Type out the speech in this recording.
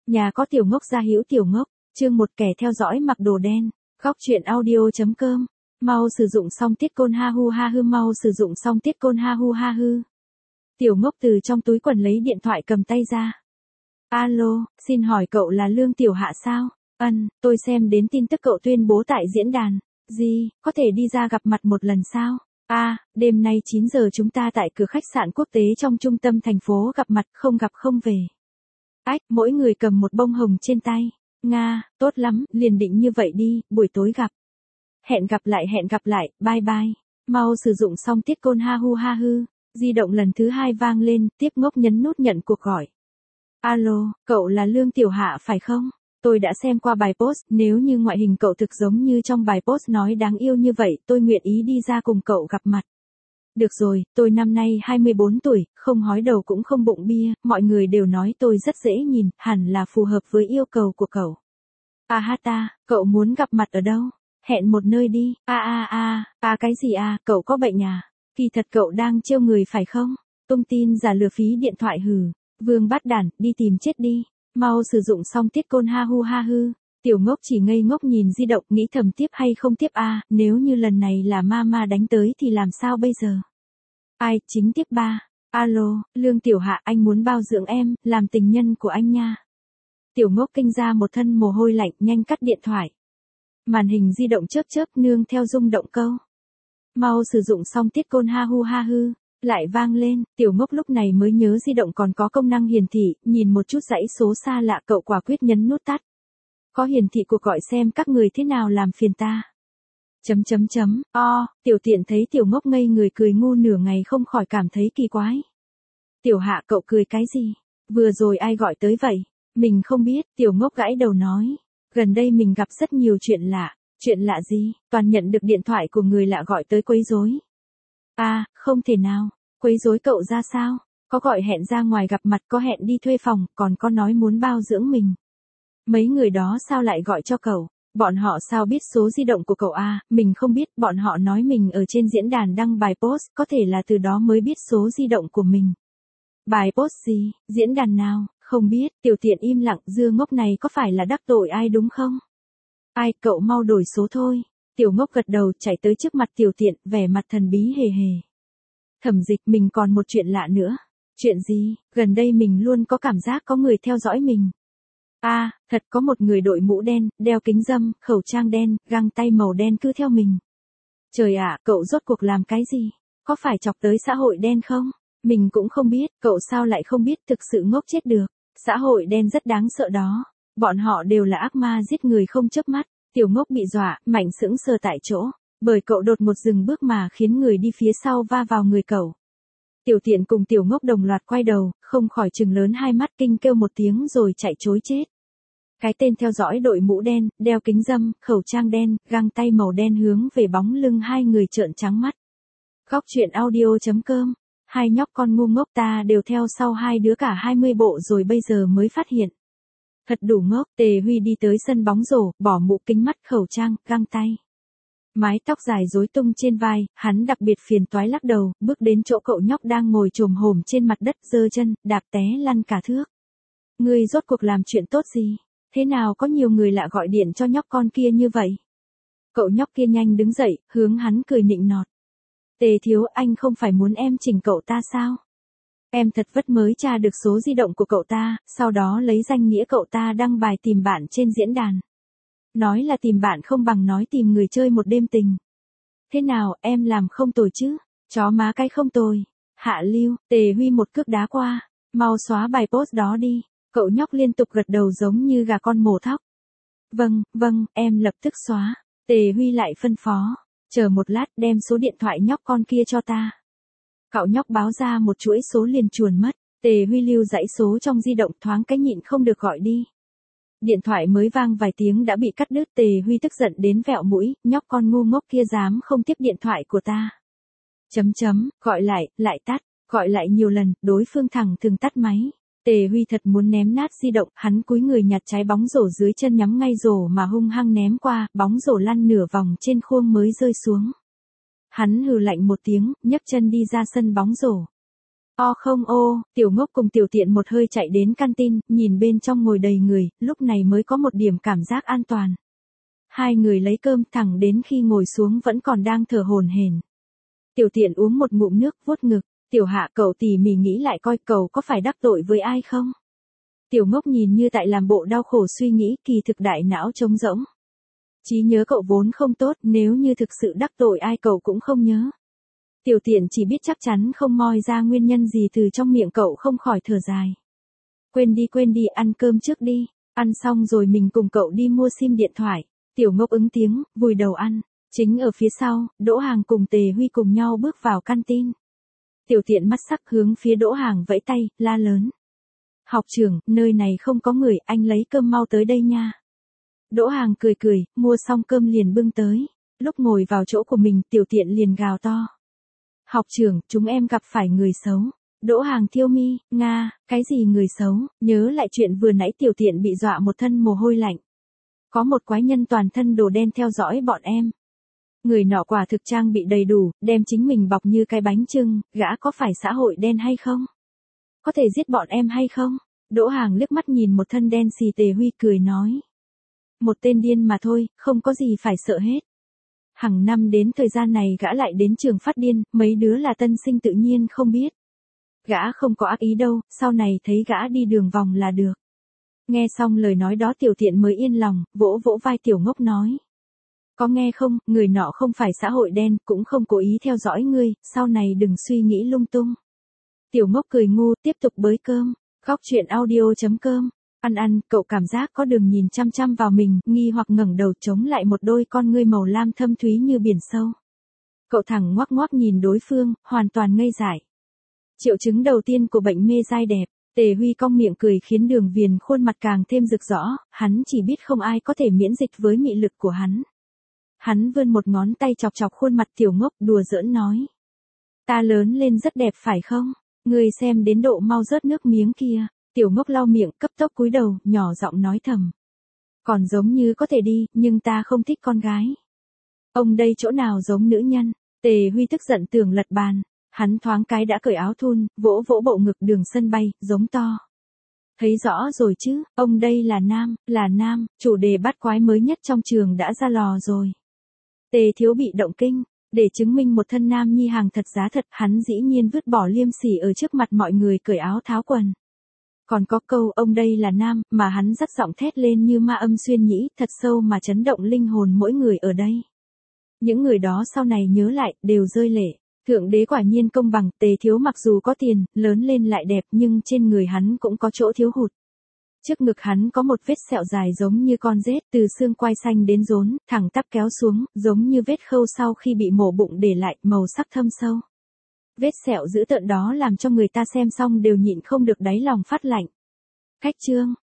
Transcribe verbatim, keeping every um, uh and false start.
Nhà có tiểu ngốc gia hữu tiểu ngốc, chương một kẻ theo dõi mặc đồ đen, góc truyện audio.com, mau sử dụng xong tiết côn ha hu ha hư mau sử dụng xong tiết côn ha hu ha hư. Tiểu ngốc từ trong túi quần lấy điện thoại cầm tay ra. Alo, xin hỏi cậu là Lương Tiểu Hạ sao? Ân, tôi xem đến tin tức cậu tuyên bố tại diễn đàn. Gì, có thể đi ra gặp mặt một lần sao? À, đêm nay chín giờ chúng ta tại cửa khách sạn quốc tế trong trung tâm thành phố gặp mặt, không gặp không về. Ách, mỗi người cầm một bông hồng trên tay. Nga, tốt lắm, liền định như vậy đi, buổi tối gặp. Hẹn gặp lại hẹn gặp lại, bye bye. Mau sử dụng xong tiết côn ha hu ha hư. Di động lần thứ hai vang lên, tiếp ngốc nhấn nút nhận cuộc gọi. Alo, cậu là Lương Tiểu Hạ phải không? Tôi đã xem qua bài post, nếu như ngoại hình cậu thực giống như trong bài post nói đáng yêu như vậy, tôi nguyện ý đi ra cùng cậu gặp mặt. Được rồi, tôi năm nay hai mươi bốn tuổi, không hói đầu cũng không bụng bia, mọi người đều nói tôi rất dễ nhìn, hẳn là phù hợp với yêu cầu của cậu. À ha ta, cậu muốn gặp mặt ở đâu? Hẹn một nơi đi. À à à, à cái gì à, cậu có bệnh à? Kỳ thật cậu đang trêu người phải không? Tung tin giả lừa phí điện thoại hừ. Vương bắt đản, đi tìm chết đi. Mau sử dụng xong tiết côn ha hu ha hư. Tiểu ngốc chỉ ngây ngốc nhìn di động nghĩ thầm tiếp hay không tiếp a à, nếu như lần này là mama đánh tới thì làm sao bây giờ? Ai, chính tiếp ba. Alo, Lương Tiểu Hạ anh muốn bao dưỡng em, làm tình nhân của anh nha. Tiểu ngốc kinh ra một thân mồ hôi lạnh nhanh cắt điện thoại. Màn hình di động chớp chớp nương theo rung động câu. Mau sử dụng xong tiết côn ha hu ha hư. Lại vang lên, tiểu ngốc lúc này mới nhớ di động còn có công năng hiển thị, nhìn một chút dãy số xa lạ cậu quả quyết nhấn nút tắt. Có hiển thị cuộc gọi xem các người thế nào làm phiền ta. Chấm chấm chấm, o, tiểu tiện thấy tiểu ngốc ngây người cười ngu nửa ngày không khỏi cảm thấy kỳ quái. Tiểu Hạ cậu cười cái gì? Vừa rồi ai gọi tới vậy? Mình không biết, tiểu ngốc gãi đầu nói. Gần đây mình gặp rất nhiều chuyện lạ. Chuyện lạ gì? Toàn nhận được điện thoại của người lạ gọi tới quấy rối. À, không thể nào, quấy rối cậu ra sao? Có gọi hẹn ra ngoài gặp mặt, có hẹn đi thuê phòng, còn có nói muốn bao dưỡng mình. Mấy người đó sao lại gọi cho cậu? Bọn họ sao biết số di động của cậu à? Mình không biết, bọn họ nói mình ở trên diễn đàn đăng bài post, có thể là từ đó mới biết số di động của mình. Bài post gì? Diễn đàn nào? Không biết, tiểu tiện im lặng, dưa ngốc này có phải là đắc tội ai đúng không? Ai, cậu mau đổi số thôi. Tiểu ngốc gật đầu chạy tới trước mặt tiểu tiện, vẻ mặt thần bí hề hề. Thẩm Dịch, mình còn một chuyện lạ nữa. Chuyện gì? Gần đây mình luôn có cảm giác có người theo dõi mình. À, thật có một người đội mũ đen, đeo kính râm, khẩu trang đen, găng tay màu đen cứ theo mình. Trời ạ, cậu rốt cuộc làm cái gì? Có phải chọc tới xã hội đen không? Mình cũng không biết, cậu sao lại không biết, thực sự ngốc chết được. Xã hội đen rất đáng sợ đó. Bọn họ đều là ác ma giết người không chớp mắt. Tiểu ngốc bị dọa, mạnh sững sờ tại chỗ, bởi cậu đột một dừng bước mà khiến người đi phía sau va vào người cậu. Tiểu tiện cùng tiểu ngốc đồng loạt quay đầu, không khỏi trừng lớn hai mắt kinh kêu một tiếng rồi chạy trối chết. Cái tên theo dõi đội mũ đen, đeo kính râm, khẩu trang đen, găng tay màu đen hướng về bóng lưng hai người trợn trắng mắt. Góc truyện audio.com, hai nhóc con ngu ngốc ta đều theo sau hai đứa cả hai mươi bộ rồi bây giờ mới phát hiện. Thật đủ ngốc, Tề Huy đi tới sân bóng rổ, bỏ mũ kính mắt khẩu trang, găng tay. Mái tóc dài rối tung trên vai, hắn đặc biệt phiền toái lắc đầu, bước đến chỗ cậu nhóc đang ngồi chồm hổm trên mặt đất giơ chân, đạp té lăn cả thước. Ngươi rốt cuộc làm chuyện tốt gì? Thế nào có nhiều người lạ gọi điện cho nhóc con kia như vậy? Cậu nhóc kia nhanh đứng dậy, hướng hắn cười nịnh nọt. Tề thiếu, anh không phải muốn em chỉnh cậu ta sao? Em thật vất mới tra được số di động của cậu ta, sau đó lấy danh nghĩa cậu ta đăng bài tìm bạn trên diễn đàn. Nói là tìm bạn không bằng nói tìm người chơi một đêm tình. Thế nào, em làm không tồi chứ? Chó má cái không tồi. Hạ lưu, Tề Huy một cước đá qua. Mau xóa bài post đó đi. Cậu nhóc liên tục gật đầu giống như gà con mổ thóc. Vâng, vâng, em lập tức xóa. Tề Huy lại phân phó. Chờ một lát đem số điện thoại nhóc con kia cho ta. Cậu nhóc báo ra một chuỗi số liền chuồn mất. Tề Huy lưu dãy số trong di động thoáng cái nhịn không được gọi đi. Điện thoại mới vang vài tiếng đã bị cắt đứt. Tề Huy tức giận đến vẹo mũi, nhóc con ngu ngốc kia dám không tiếp điện thoại của ta. Chấm chấm, gọi lại, lại tắt, gọi lại nhiều lần, đối phương thẳng thừng tắt máy. Tề Huy thật muốn ném nát di động, hắn cúi người nhặt trái bóng rổ dưới chân nhắm ngay rổ mà hung hăng ném qua, bóng rổ lăn nửa vòng trên khuôn mới rơi xuống. Hắn hừ lạnh một tiếng, nhấc chân đi ra sân bóng rổ. O không ô, tiểu ngốc cùng tiểu tiện một hơi chạy đến canteen, nhìn bên trong ngồi đầy người, lúc này mới có một điểm cảm giác an toàn. Hai người lấy cơm thẳng đến khi ngồi xuống vẫn còn đang thở hổn hển. Tiểu tiện uống một ngụm nước vuốt ngực, tiểu hạ cậu tỉ mỉ nghĩ lại coi cậu có phải đắc tội với ai không? Tiểu ngốc nhìn như tại làm bộ đau khổ suy nghĩ, kỳ thực đại não trống rỗng. Trí nhớ cậu vốn không tốt, nếu như thực sự đắc tội ai cậu cũng không nhớ. Tiểu tiện chỉ biết chắc chắn không moi ra nguyên nhân gì từ trong miệng cậu không khỏi thở dài. Quên đi quên đi, ăn cơm trước đi, ăn xong rồi mình cùng cậu đi mua sim điện thoại. Tiểu ngốc ứng tiếng, vùi đầu ăn. Chính ở phía sau, Đỗ Hàng cùng Tề Huy cùng nhau bước vào canteen. Tiểu tiện mắt sắc hướng phía Đỗ Hàng vẫy tay, la lớn. Học trưởng, nơi này không có người, anh lấy cơm mau tới đây nha. Đỗ Hàng cười cười, mua xong cơm liền bưng tới. Lúc ngồi vào chỗ của mình, tiểu tiện liền gào to. Học trưởng, chúng em gặp phải người xấu. Đỗ Hàng thiêu mi, nga, cái gì người xấu, nhớ lại chuyện vừa nãy tiểu tiện bị dọa một thân mồ hôi lạnh. Có một quái nhân toàn thân đồ đen theo dõi bọn em. Người nọ quả thực trang bị đầy đủ, đem chính mình bọc như cái bánh chưng, gã có phải xã hội đen hay không? Có thể giết bọn em hay không? Đỗ Hàng liếc mắt nhìn một thân đen xì Tề Huy cười nói. Một tên điên mà thôi, không có gì phải sợ hết. Hằng năm đến thời gian này gã lại đến trường phát điên, mấy đứa là tân sinh tự nhiên không biết. Gã không có ác ý đâu, sau này thấy gã đi đường vòng là được. Nghe xong lời nói đó tiểu tiện mới yên lòng, vỗ vỗ vai tiểu ngốc nói. Có nghe không, người nọ không phải xã hội đen, cũng không cố ý theo dõi ngươi, sau này đừng suy nghĩ lung tung. Tiểu ngốc cười ngu, tiếp tục bới cơm. Góc truyện audio chấm com. Ăn ăn, cậu cảm giác có đường nhìn chăm chăm vào mình, nghi hoặc ngẩng đầu chống lại một đôi con ngươi màu lam thâm thúy như biển sâu. Cậu thẳng ngoác ngoác nhìn đối phương, hoàn toàn ngây dại. Triệu chứng đầu tiên của bệnh mê dai đẹp. Tề Huy cong miệng cười khiến Đường Viền khuôn mặt càng thêm rực rõ, hắn chỉ biết không ai có thể miễn dịch với mị lực của hắn. Hắn vươn một ngón tay chọc chọc khuôn mặt tiểu ngốc đùa giỡn nói. Ta lớn lên rất đẹp phải không? Ngươi xem đến độ mau rớt nước miếng kia. Tiểu ngốc lau miệng cấp tốc cúi đầu, nhỏ giọng nói thầm. Còn giống như có thể đi, nhưng ta không thích con gái. Ông đây chỗ nào giống nữ nhân? Tề Huy tức giận tưởng lật bàn. Hắn thoáng cái đã cởi áo thun, vỗ vỗ bộ ngực Đường sân bay, giống to. Thấy rõ rồi chứ, ông đây là nam, là nam, chủ đề bắt quái mới nhất trong trường đã ra lò rồi. Tề Thiếu bị động kinh, để chứng minh một thân nam nhi hàng thật giá thật, hắn dĩ nhiên vứt bỏ liêm sỉ ở trước mặt mọi người cởi áo tháo quần. Còn có câu ông đây là nam, mà hắn dắt giọng thét lên như ma âm xuyên nhĩ, thật sâu mà chấn động linh hồn mỗi người ở đây. Những người đó sau này nhớ lại, đều rơi lệ. Thượng đế quả nhiên công bằng, Tề Thiếu mặc dù có tiền, lớn lên lại đẹp nhưng trên người hắn cũng có chỗ thiếu hụt. Trước ngực hắn có một vết sẹo dài giống như con rết, từ xương quai xanh đến rốn, thẳng tắp kéo xuống, giống như vết khâu sau khi bị mổ bụng để lại, màu sắc thâm sâu. Vết sẹo dữ tợn đó làm cho người ta xem xong đều nhịn không được đáy lòng phát lạnh. Cách chương